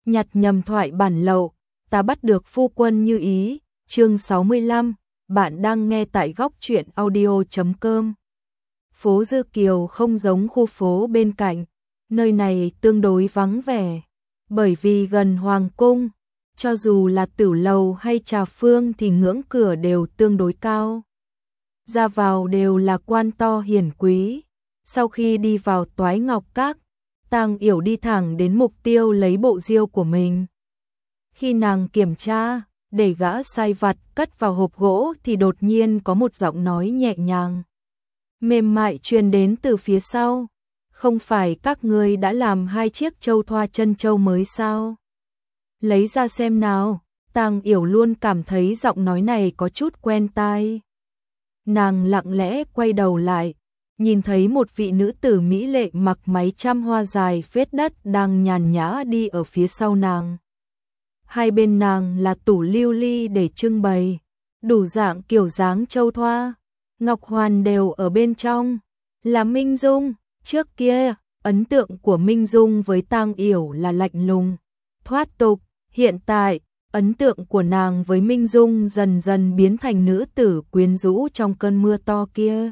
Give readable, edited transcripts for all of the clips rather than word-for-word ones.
nhặt nhầm thoại bản lậu, ta bắt được phu quân như ý, chương 65, bạn đang nghe tại góc truyện audio.com. Phố Dư Kiều không giống khu phố bên cạnh, nơi này tương đối vắng vẻ, bởi vì gần Hoàng Cung, cho dù là tử lầu hay trà phương thì ngưỡng cửa đều tương đối cao. Ra vào đều là quan to hiển quý, sau khi đi vào Toái Ngọc Các, Tang Yểu đi thẳng đến mục tiêu lấy bộ diêu của mình. Khi nàng kiểm tra, để gã sai vặt cất vào hộp gỗ thì đột nhiên có một giọng nói nhẹ nhàng, mềm mại truyền đến từ phía sau. Không phải các ngươi đã làm 2 chiếc châu thoa chân châu mới sao? Lấy ra xem nào. Tang Yểu luôn cảm thấy giọng nói này có chút quen tai. Nàng lặng lẽ quay đầu lại, nhìn thấy một vị nữ tử mỹ lệ mặc váy trăm hoa dài phết đất đang nhàn nhã đi ở phía sau nàng. Hai bên nàng là tủ lưu ly để trưng bày, đủ dạng kiểu dáng châu thoa, ngọc hoàn đều ở bên trong. Là Minh Dung. Trước kia, ấn tượng của Minh Dung với Tang Yểu là lạnh lùng, thoát tục. Hiện tại, ấn tượng của nàng với Minh Dung dần dần biến thành nữ tử quyến rũ trong cơn mưa to kia.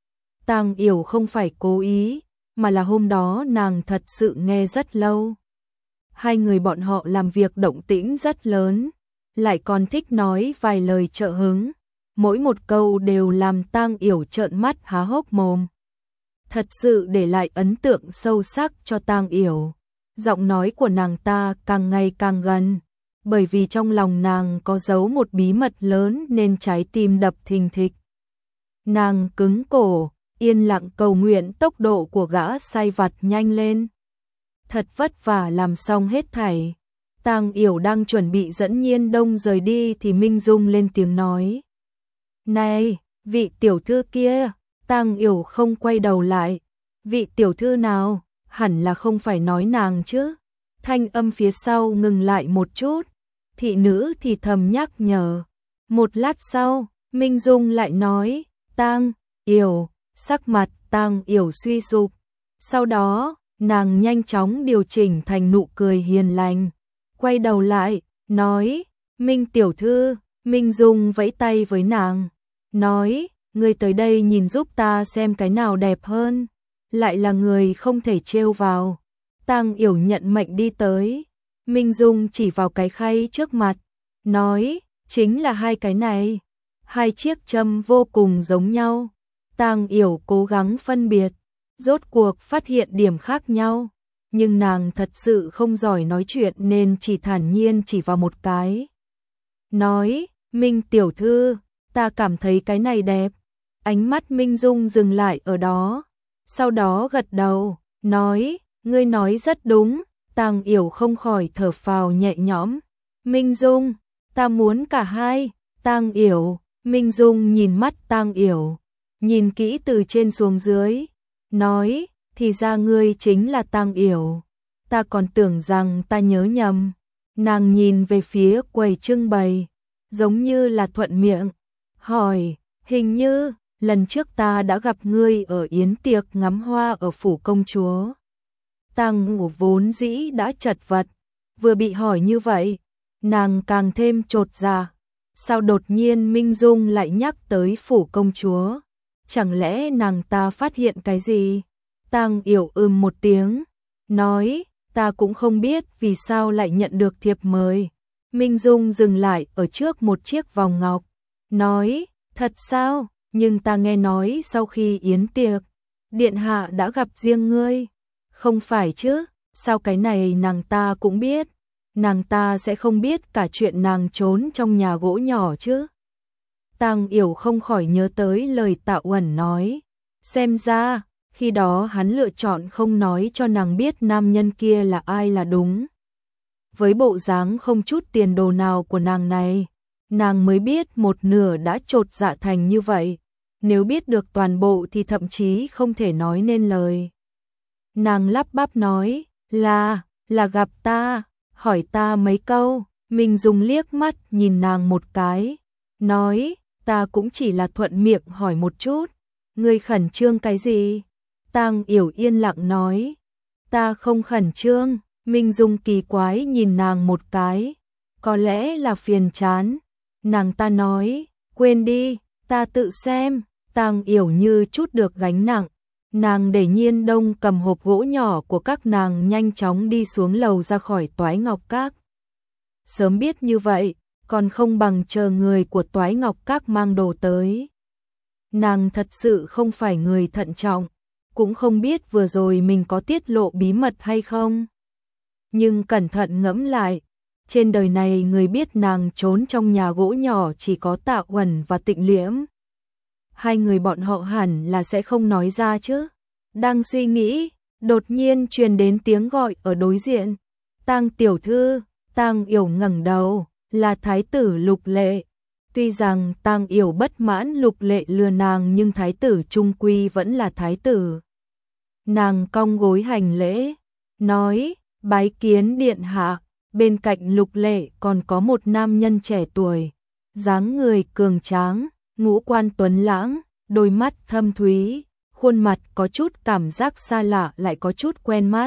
Tang Yểu không phải cố ý, mà là hôm đó nàng thật sự nghe rất lâu. Hai người bọn họ làm việc động tĩnh rất lớn, lại còn thích nói vài lời trợ hứng, mỗi một câu đều làm Tang Yểu trợn mắt há hốc mồm. Thật sự để lại ấn tượng sâu sắc cho Tang Yểu. Giọng nói của nàng ta càng ngày càng gần, bởi vì trong lòng nàng có giấu một bí mật lớn nên trái tim đập thình thịch. Nàng cứng cổ, yên lặng cầu nguyện tốc độ của gã sai vặt nhanh lên. Thật vất vả làm xong hết thảy, Tang Yểu đang chuẩn bị dẫn Nhiên Đông rời đi thì Minh Dung lên tiếng nói. Này, vị tiểu thư kia. Tang Yểu không quay đầu lại. Vị tiểu thư nào? Hẳn là không phải nói nàng chứ. Thanh âm phía sau ngừng lại một chút. Thị nữ thì thầm nhắc nhở. Một lát sau, Minh Dung lại nói. Tang Yểu. Sắc mặt Tang Yểu suy sụp. Sau đó, nàng nhanh chóng điều chỉnh thành nụ cười hiền lành. Quay đầu lại, nói. Minh tiểu thư. Minh Dung vẫy tay với nàng. Nói. Ngươi tới đây nhìn giúp ta xem cái nào đẹp hơn. Lại là người không thể trêu vào. Tang Yểu nhận mệnh đi tới. Minh Dung chỉ vào cái khay trước mặt, nói, chính là 2 cái này. 2 chiếc châm vô cùng giống nhau. Tang Yểu cố gắng phân biệt, rốt cuộc phát hiện điểm khác nhau. Nhưng nàng thật sự không giỏi nói chuyện nên chỉ thản nhiên chỉ vào một cái. Nói, Minh tiểu thư, ta cảm thấy cái này đẹp. Ánh mắt Minh Dung dừng lại ở đó, sau đó gật đầu, nói, ngươi nói rất đúng. Tang Yểu không khỏi thở phào nhẹ nhõm. Minh Dung, ta muốn cả hai. Tang Yểu. Minh Dung nhìn mắt Tang Yểu, nhìn kỹ từ trên xuống dưới, nói, thì ra ngươi chính là Tang Yểu. Ta còn tưởng rằng ta nhớ nhầm. Nàng nhìn về phía quầy trưng bày, giống như là thuận miệng, hỏi, hình như lần trước ta đã gặp ngươi ở yến tiệc ngắm hoa ở phủ công chúa. Tang Ngủ vốn dĩ đã chật vật, vừa bị hỏi như vậy, nàng càng thêm chột dạ. Sao đột nhiên Minh Dung lại nhắc tới phủ công chúa? Chẳng lẽ nàng ta phát hiện cái gì? Tang Yểu một tiếng, nói, ta cũng không biết vì sao lại nhận được thiệp mời. Minh Dung dừng lại ở trước một chiếc vòng ngọc, nói, thật sao? Nhưng ta nghe nói sau khi yến tiệc, điện hạ đã gặp riêng ngươi. Không phải chứ, sao cái này nàng ta cũng biết. Nàng ta sẽ không biết cả chuyện nàng trốn trong nhà gỗ nhỏ chứ. Tang Yểu không khỏi nhớ tới lời Tạ Uẩn nói. Xem ra, khi đó hắn lựa chọn không nói cho nàng biết nam nhân kia là ai là đúng. Với bộ dáng không chút tiền đồ nào của nàng này, nàng mới biết một nửa đã chột dạ thành như vậy. Nếu biết được toàn bộ thì thậm chí không thể nói nên lời. Nàng lắp bắp nói, là gặp ta, hỏi ta mấy câu. Mình dùng liếc mắt nhìn nàng một cái, nói, ta cũng chỉ là thuận miệng hỏi một chút. Ngươi khẩn trương cái gì? Tang Yểu yên lặng nói, ta không khẩn trương, Minh Dung kỳ quái nhìn nàng một cái, có lẽ là phiền chán. Nàng ta nói, quên đi, ta tự xem. Tang Yểu như chút được gánh nặng. Nàng để Nhiên Đông cầm hộp gỗ nhỏ của các nàng nhanh chóng đi xuống lầu ra khỏi Toái Ngọc Các. Sớm biết như vậy, còn không bằng chờ người của Toái Ngọc Các mang đồ tới. Nàng thật sự không phải người thận trọng, cũng không biết vừa rồi mình có tiết lộ bí mật hay không. Nhưng cẩn thận ngẫm lại, trên đời này người biết nàng trốn trong nhà gỗ nhỏ chỉ có Tạ Uẩn và Tịnh Liễm. Hai người bọn họ hẳn là sẽ không nói ra chứ. Đang suy nghĩ, đột nhiên truyền đến tiếng gọi ở đối diện. Tang tiểu thư. Tang Yểu ngẩng đầu, là thái tử Lục Lệ. Tuy rằng Tang Yểu bất mãn Lục Lệ lừa nàng nhưng thái tử trung quy vẫn là thái tử. Nàng cong gối hành lễ, nói, bái kiến điện hạ. Bên cạnh Lục Lệ còn có một nam nhân trẻ tuổi, dáng người cường tráng, ngũ quan tuấn lãng, đôi mắt thâm thúy, khuôn mặt có chút cảm giác xa lạ lại có chút quen mắt.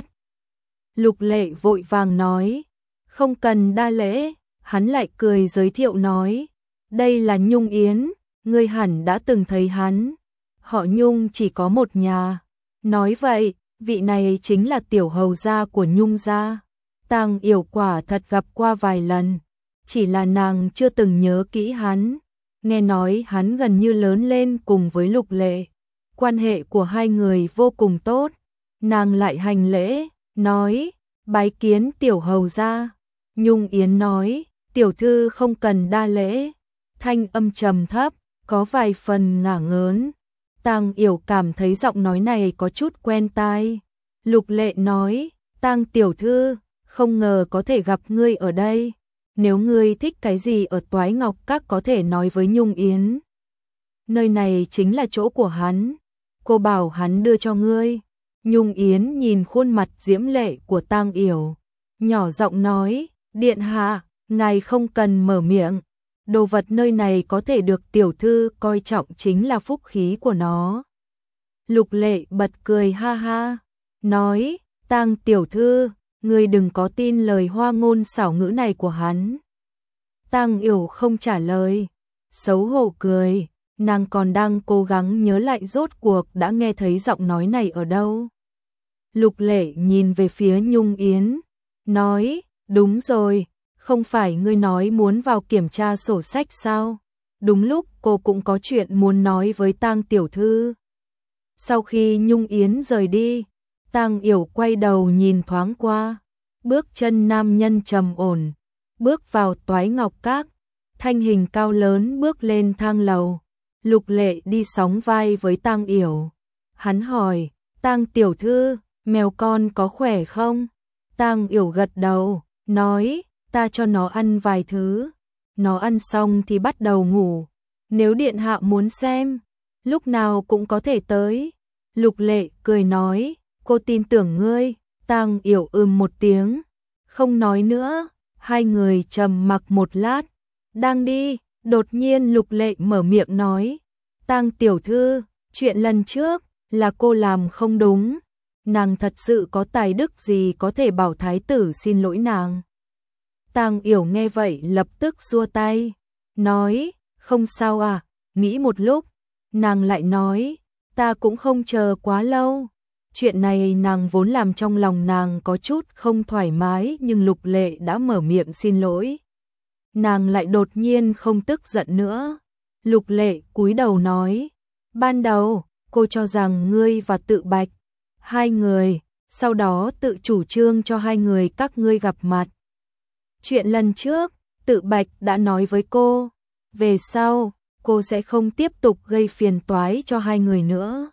Lục Lệ vội vàng nói, không cần đa lễ. Hắn lại cười giới thiệu nói, đây là Nhung Yến, ngươi hẳn đã từng thấy hắn. Họ Nhung chỉ có một nhà. Nói vậy, vị này chính là tiểu hầu gia của Nhung gia. Tang Yểu quả thật gặp qua vài lần, chỉ là nàng chưa từng nhớ kỹ hắn. Nghe nói hắn gần như lớn lên cùng với Lục Lệ, quan hệ của hai người vô cùng tốt. Nàng lại hành lễ, nói, bái kiến tiểu hầu gia. Nhung Yến nói, tiểu thư không cần đa lễ. Thanh âm trầm thấp, có vài phần ngả ngớn. Tang Yểu cảm thấy giọng nói này có chút quen tai. Lục Lệ nói, Tang tiểu thư, không ngờ có thể gặp ngươi ở đây. Nếu ngươi thích cái gì ở Toái Ngọc Các có thể nói với Nhung Yến. Nơi này chính là chỗ của hắn. Cô bảo hắn đưa cho ngươi. Nhung Yến nhìn khuôn mặt diễm lệ của Tang Yểu, nhỏ giọng nói, điện hạ, ngài không cần mở miệng. Đồ vật nơi này có thể được tiểu thư coi trọng chính là phúc khí của nó. Lục Lệ bật cười ha ha, nói, Tang tiểu thư, ngươi đừng có tin lời hoa ngôn xảo ngữ này của hắn. Tang Yểu không trả lời, xấu hổ cười, nàng còn đang cố gắng nhớ lại rốt cuộc đã nghe thấy giọng nói này ở đâu. Lục Lệ nhìn về phía Nhung Yến, nói, đúng rồi, không phải ngươi nói muốn vào kiểm tra sổ sách sao? Đúng lúc cô cũng có chuyện muốn nói với Tang tiểu thư. Sau khi Nhung Yến rời đi, Tang Yểu quay đầu nhìn thoáng qua, bước chân nam nhân trầm ổn, bước vào Toái Ngọc Các, thanh hình cao lớn bước lên thang lầu. Lục Lệ đi sóng vai với Tang Yểu. Hắn hỏi, Tang tiểu thư, mèo con có khỏe không? Tang Yểu gật đầu, nói, ta cho nó ăn vài thứ. Nó ăn xong thì bắt đầu ngủ. Nếu điện hạ muốn xem, lúc nào cũng có thể tới. Lục Lệ cười nói, cô tin tưởng ngươi. Tang Yểu một tiếng, không nói nữa. Hai người trầm mặc một lát, đang đi, đột nhiên Lục Lệ mở miệng nói, Tang tiểu thư, chuyện lần trước là cô làm không đúng. Nàng thật sự có tài đức gì có thể bảo thái tử xin lỗi nàng? Tang Yểu nghe vậy lập tức xua tay, nói, không sao à. Nghĩ một lúc, nàng lại nói, ta cũng không chờ quá lâu. Chuyện này nàng vốn làm trong lòng nàng có chút không thoải mái, nhưng Lục Lệ đã mở miệng xin lỗi, nàng lại đột nhiên không tức giận nữa. Lục Lệ cúi đầu nói, ban đầu cô cho rằng ngươi và Tự Bạch hai người, sau đó tự chủ trương cho hai người các ngươi gặp mặt. Chuyện lần trước, Tự Bạch đã nói với cô, về sau, cô sẽ không tiếp tục gây phiền toái cho hai người nữa.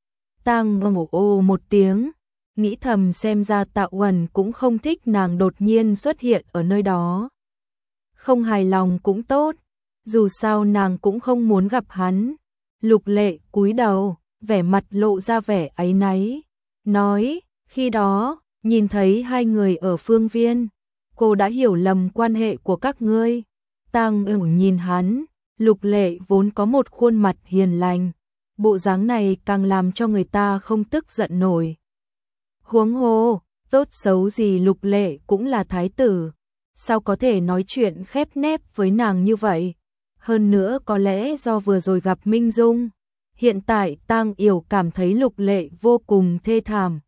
Tang Ngộ ồ một tiếng, nghĩ thầm xem ra Tạ Uẩn cũng không thích nàng đột nhiên xuất hiện ở nơi đó. Không hài lòng cũng tốt, dù sao nàng cũng không muốn gặp hắn. Lục Lệ cúi đầu, vẻ mặt lộ ra vẻ áy náy, nói, khi đó, nhìn thấy hai người ở phương viên, cô đã hiểu lầm quan hệ của các ngươi. Tang Ngộ nhìn hắn, Lục Lệ vốn có một khuôn mặt hiền lành, bộ dáng này càng làm cho người ta không tức giận nổi. Huống hồ, tốt xấu gì Lục Lệ cũng là thái tử, sao có thể nói chuyện khép nép với nàng như vậy? Hơn nữa có lẽ do vừa rồi gặp Minh Dung, hiện tại Tang Yểu cảm thấy Lục Lệ vô cùng thê thảm.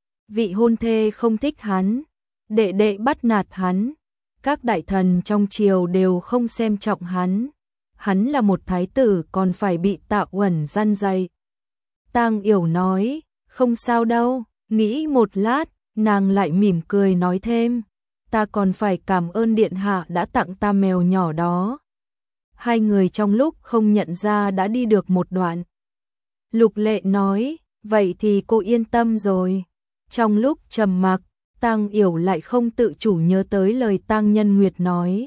Vị hôn thê không thích hắn, đệ đệ bắt nạt hắn, các đại thần trong triều đều không xem trọng hắn là một thái tử còn phải bị Tạ Uẩn răn dạy. Tang Yểu nói, không sao đâu, nghĩ một lát, nàng lại mỉm cười nói thêm, ta còn phải cảm ơn điện hạ đã tặng ta mèo nhỏ đó. Hai người trong lúc không nhận ra đã đi được một đoạn. Lục Lệ nói, vậy thì cô yên tâm rồi. Trong lúc trầm mặc, Tang Yểu lại không tự chủ nhớ tới lời Tang Nhân Nguyệt nói.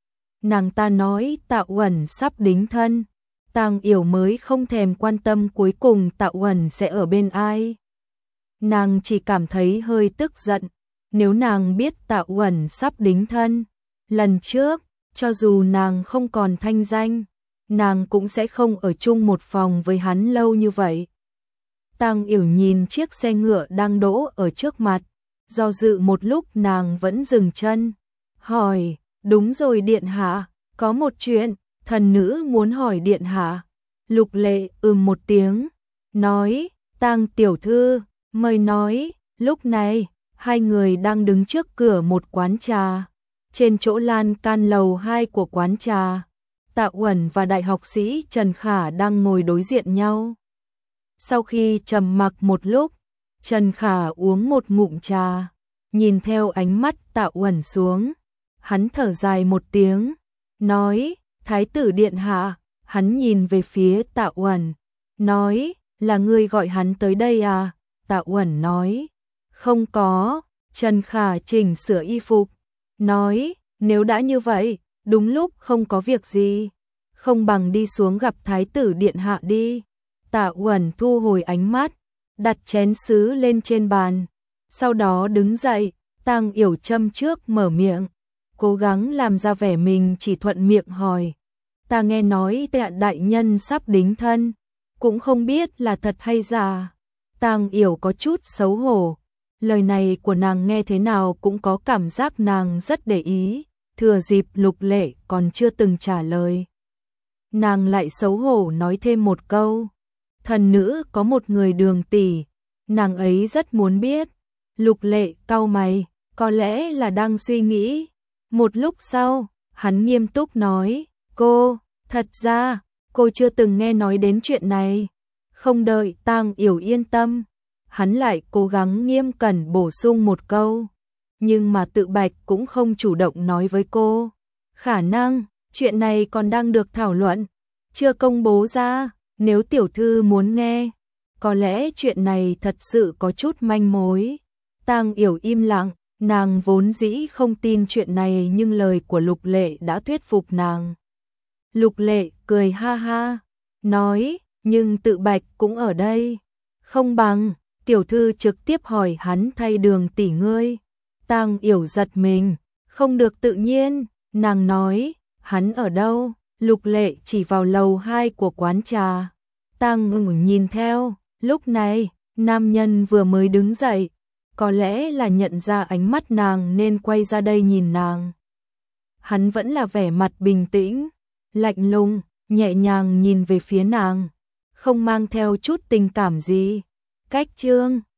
Nàng ta nói Tạ Uẩn sắp đính thân, Tang Yểu mới không thèm quan tâm cuối cùng Tạ Uẩn sẽ ở bên ai. Nàng chỉ cảm thấy hơi tức giận, nếu nàng biết Tạ Uẩn sắp đính thân, lần trước, cho dù nàng không còn thanh danh, nàng cũng sẽ không ở chung một phòng với hắn lâu như vậy. Tang Yểu nhìn chiếc xe ngựa đang đỗ ở trước mặt, do dự một lúc nàng vẫn dừng chân, hỏi, đúng rồi điện hạ, có một chuyện, thần nữ muốn hỏi điện hạ. Lục Lệ một tiếng, nói, Tang tiểu thư, mời nói. Lúc này, hai người đang đứng trước cửa một quán trà. Trên chỗ lan can lầu 2 của quán trà, Tạ Uẩn và đại học sĩ Trần Khả đang ngồi đối diện nhau. Sau khi trầm mặc một lúc, Trần Khả uống một ngụm trà, nhìn theo ánh mắt Tạ Uẩn xuống. Hắn thở dài một tiếng, nói, Thái tử điện hạ. Hắn nhìn về phía Tạ Uẩn, nói, là ngươi gọi hắn tới đây à? Tạ Uẩn nói, không có. Trần Khả chỉnh sửa y phục, nói, nếu đã như vậy, đúng lúc không có việc gì, không bằng đi xuống gặp Thái tử điện hạ đi. Tạ Uẩn thu hồi ánh mắt, đặt chén sứ lên trên bàn, sau đó đứng dậy. Tang Yểu châm trước mở miệng, cố gắng làm ra vẻ mình chỉ thuận miệng hỏi, ta nghe nói Tạ đại nhân sắp đính thân, cũng không biết là thật hay giả. Tang Yểu có chút xấu hổ, lời này của nàng nghe thế nào cũng có cảm giác nàng rất để ý. Thừa dịp Lục Lệ còn chưa từng trả lời, nàng lại xấu hổ nói thêm một câu, thần nữ có một người Đường tỷ, nàng ấy rất muốn biết. Lục Lệ cau mày, có lẽ là đang suy nghĩ. Một lúc sau, hắn nghiêm túc nói, cô, thật ra, cô chưa từng nghe nói đến chuyện này. Không đợi Tang Yểu yên tâm, hắn lại cố gắng nghiêm cẩn bổ sung một câu, nhưng mà Tự Bạch cũng không chủ động nói với cô. Khả năng, chuyện này còn đang được thảo luận, chưa công bố ra, nếu tiểu thư muốn nghe, có lẽ chuyện này thật sự có chút manh mối. Tang Yểu im lặng, nàng vốn dĩ không tin chuyện này nhưng lời của Lục Lệ đã thuyết phục nàng. Lục Lệ cười ha ha, nói, nhưng Tự Bạch cũng ở đây, không bằng tiểu thư trực tiếp hỏi hắn thay Đường tỷ ngươi. Tang Yểu giật mình, không được tự nhiên, nàng nói, hắn ở đâu? Lục Lệ chỉ vào lầu 2 của quán trà. Tang Ngừng nhìn theo, lúc này, nam nhân vừa mới đứng dậy, có lẽ là nhận ra ánh mắt nàng nên quay ra đây nhìn nàng. Hắn vẫn là vẻ mặt bình tĩnh, lạnh lùng, nhẹ nhàng nhìn về phía nàng, không mang theo chút tình cảm gì. Cách chương